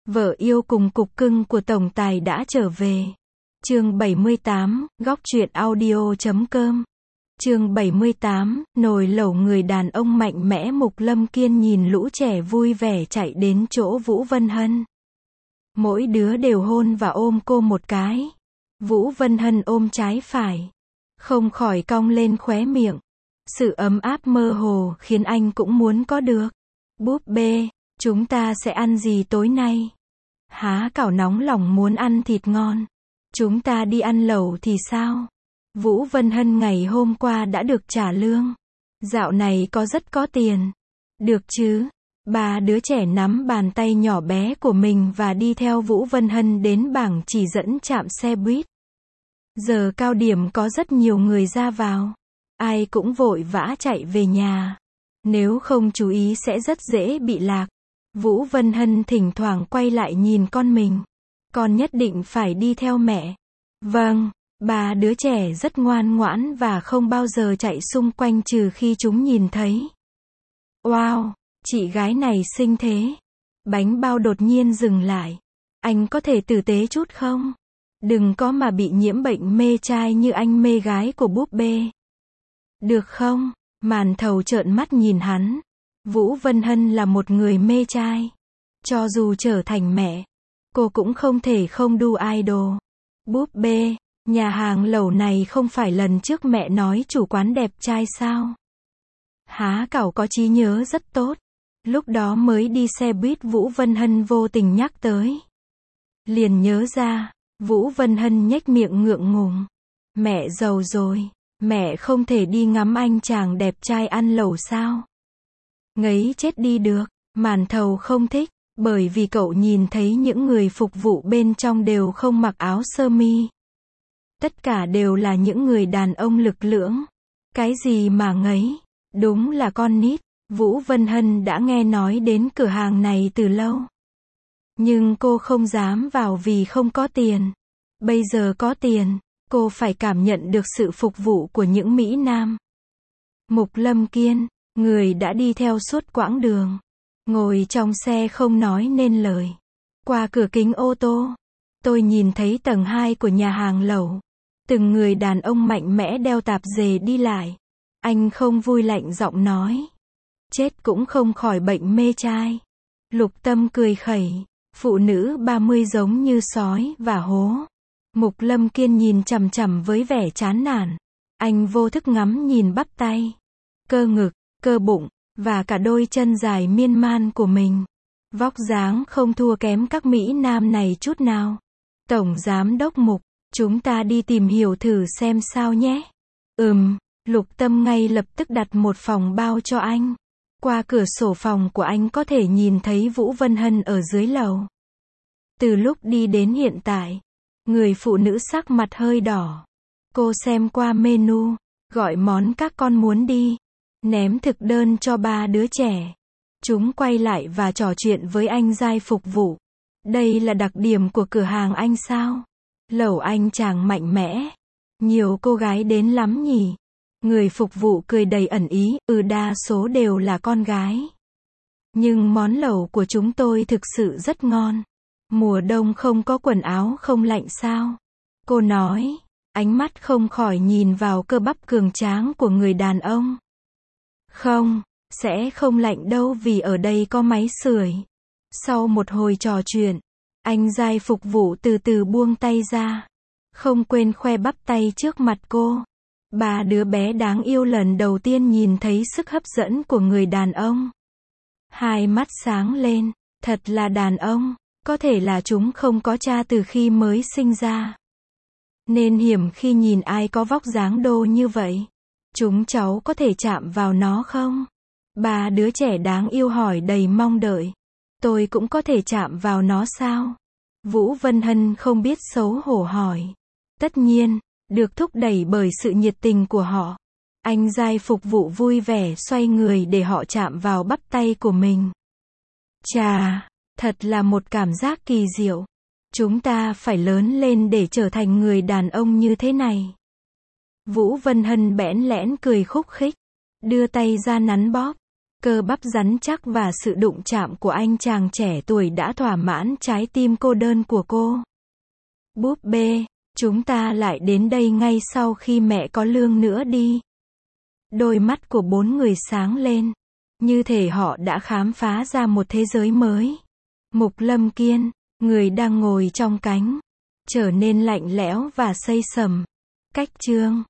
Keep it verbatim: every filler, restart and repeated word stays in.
Vợ yêu cùng cục cưng của tổng tài đã trở về. Chương bảy mươi tám, góc truyện audio chấm com. Chương bảy mươi tám, nồi lẩu. Người đàn ông mạnh mẽ Mục Lâm Kiên nhìn lũ trẻ vui vẻ chạy đến chỗ Vũ Vân Hân. Mỗi đứa đều hôn và ôm cô một cái. Vũ Vân Hân ôm trái phải, không khỏi cong lên khóe miệng. Sự ấm áp mơ hồ khiến anh cũng muốn có được. Búp bê, chúng ta sẽ ăn gì tối nay? Há cảo nóng lòng muốn ăn thịt ngon. Chúng ta đi ăn lẩu thì sao? Vũ Vân Hân ngày hôm qua đã được trả lương. Dạo này có rất có tiền. Được chứ? Ba đứa trẻ nắm bàn tay nhỏ bé của mình và đi theo Vũ Vân Hân đến bảng chỉ dẫn trạm xe buýt. Giờ cao điểm có rất nhiều người ra vào. Ai cũng vội vã chạy về nhà. Nếu không chú ý sẽ rất dễ bị lạc. Vũ Vân Hân thỉnh thoảng quay lại nhìn con mình. Con nhất định phải đi theo mẹ. Vâng, ba đứa trẻ rất ngoan ngoãn và không bao giờ chạy xung quanh trừ khi chúng nhìn thấy. Wow, chị gái này xinh thế. Bánh bao đột nhiên dừng lại. Anh có thể tử tế chút không? Đừng có mà bị nhiễm bệnh mê trai như anh mê gái của búp bê. Được không? Màn thầu trợn mắt nhìn hắn. Vũ Vân Hân là một người mê trai. Cho dù trở thành mẹ, cô cũng không thể không đu idol. Búp bê, nhà hàng lẩu này không phải lần trước mẹ nói chủ quán đẹp trai sao? Há cảo có trí nhớ rất tốt. Lúc đó mới đi xe buýt Vũ Vân Hân vô tình nhắc tới. Liền nhớ ra, Vũ Vân Hân nhếch miệng ngượng ngùng. Mẹ giàu rồi, mẹ không thể đi ngắm anh chàng đẹp trai ăn lẩu sao? Ngấy chết đi được. Màn thầu không thích, bởi vì cậu nhìn thấy những người phục vụ bên trong đều không mặc áo sơ mi. Tất cả đều là những người đàn ông lực lưỡng. Cái gì mà ngấy? Đúng là con nít. Vũ Vân Hân đã nghe nói đến cửa hàng này từ lâu. Nhưng cô không dám vào vì không có tiền. Bây giờ có tiền, cô phải cảm nhận được sự phục vụ của những Mỹ Nam. Mục Lâm Kiên, người đã đi theo suốt quãng đường. Ngồi trong xe không nói nên lời. Qua cửa kính ô tô, tôi nhìn thấy tầng hai của nhà hàng lẩu. Từng người đàn ông mạnh mẽ đeo tạp dề đi lại. Anh không vui lạnh giọng nói. Chết cũng không khỏi bệnh mê trai. Lục Tâm cười khẩy. Phụ nữ ba mươi giống như sói và hố. Mục Lâm Kiên nhìn chằm chằm với vẻ chán nản. Anh vô thức ngắm nhìn bắp tay, cơ ngực, cơ bụng, và cả đôi chân dài miên man của mình. Vóc dáng không thua kém các Mỹ Nam này chút nào. Tổng Giám đốc Mục, chúng ta đi tìm hiểu thử xem sao nhé. Ừm, Lục Tâm ngay lập tức đặt một phòng bao cho anh. Qua cửa sổ phòng của anh có thể nhìn thấy Vũ Vân Hân ở dưới lầu. Từ lúc đi đến hiện tại, người phụ nữ sắc mặt hơi đỏ. Cô xem qua menu, gọi món các con muốn đi, ném thực đơn cho ba đứa trẻ. Chúng quay lại và trò chuyện với anh giai phục vụ. Đây là đặc điểm của cửa hàng anh sao? Lẩu anh chàng mạnh mẽ. Nhiều cô gái đến lắm nhỉ? Người phục vụ cười đầy ẩn ý, ừ đa số đều là con gái. Nhưng món lẩu của chúng tôi thực sự rất ngon. Mùa đông không có quần áo không lạnh sao? Cô nói, ánh mắt không khỏi nhìn vào cơ bắp cường tráng của người đàn ông. Không, sẽ không lạnh đâu vì ở đây có máy sưởi. Sau một hồi trò chuyện, anh giai phục vụ từ từ buông tay ra. Không quên khoe bắp tay trước mặt cô. Ba đứa bé đáng yêu lần đầu tiên nhìn thấy sức hấp dẫn của người đàn ông. Hai mắt sáng lên, thật là đàn ông, có thể là chúng không có cha từ khi mới sinh ra. Nên hiểm khi nhìn ai có vóc dáng đô như vậy. Chúng cháu có thể chạm vào nó không? Ba đứa trẻ đáng yêu hỏi đầy mong đợi. Tôi cũng có thể chạm vào nó sao? Vũ Vân Hân không biết xấu hổ hỏi. Tất nhiên, được thúc đẩy bởi sự nhiệt tình của họ. Anh giai phục vụ vui vẻ xoay người để họ chạm vào bắp tay của mình. Chà, thật là một cảm giác kỳ diệu. Chúng ta phải lớn lên để trở thành người đàn ông như thế này. Vũ Vân Hân bẽn lẽn cười khúc khích, đưa tay ra nắn bóp. Cơ bắp rắn chắc và sự đụng chạm của anh chàng trẻ tuổi đã thỏa mãn trái tim cô đơn của cô. Búp bê, chúng ta lại đến đây ngay sau khi mẹ có lương nữa đi. Đôi mắt của bốn người sáng lên. Như thể họ đã khám phá ra một thế giới mới. Mục Lâm Kiên, người đang ngồi trong cánh, trở nên lạnh lẽo và xây sầm. Cách chương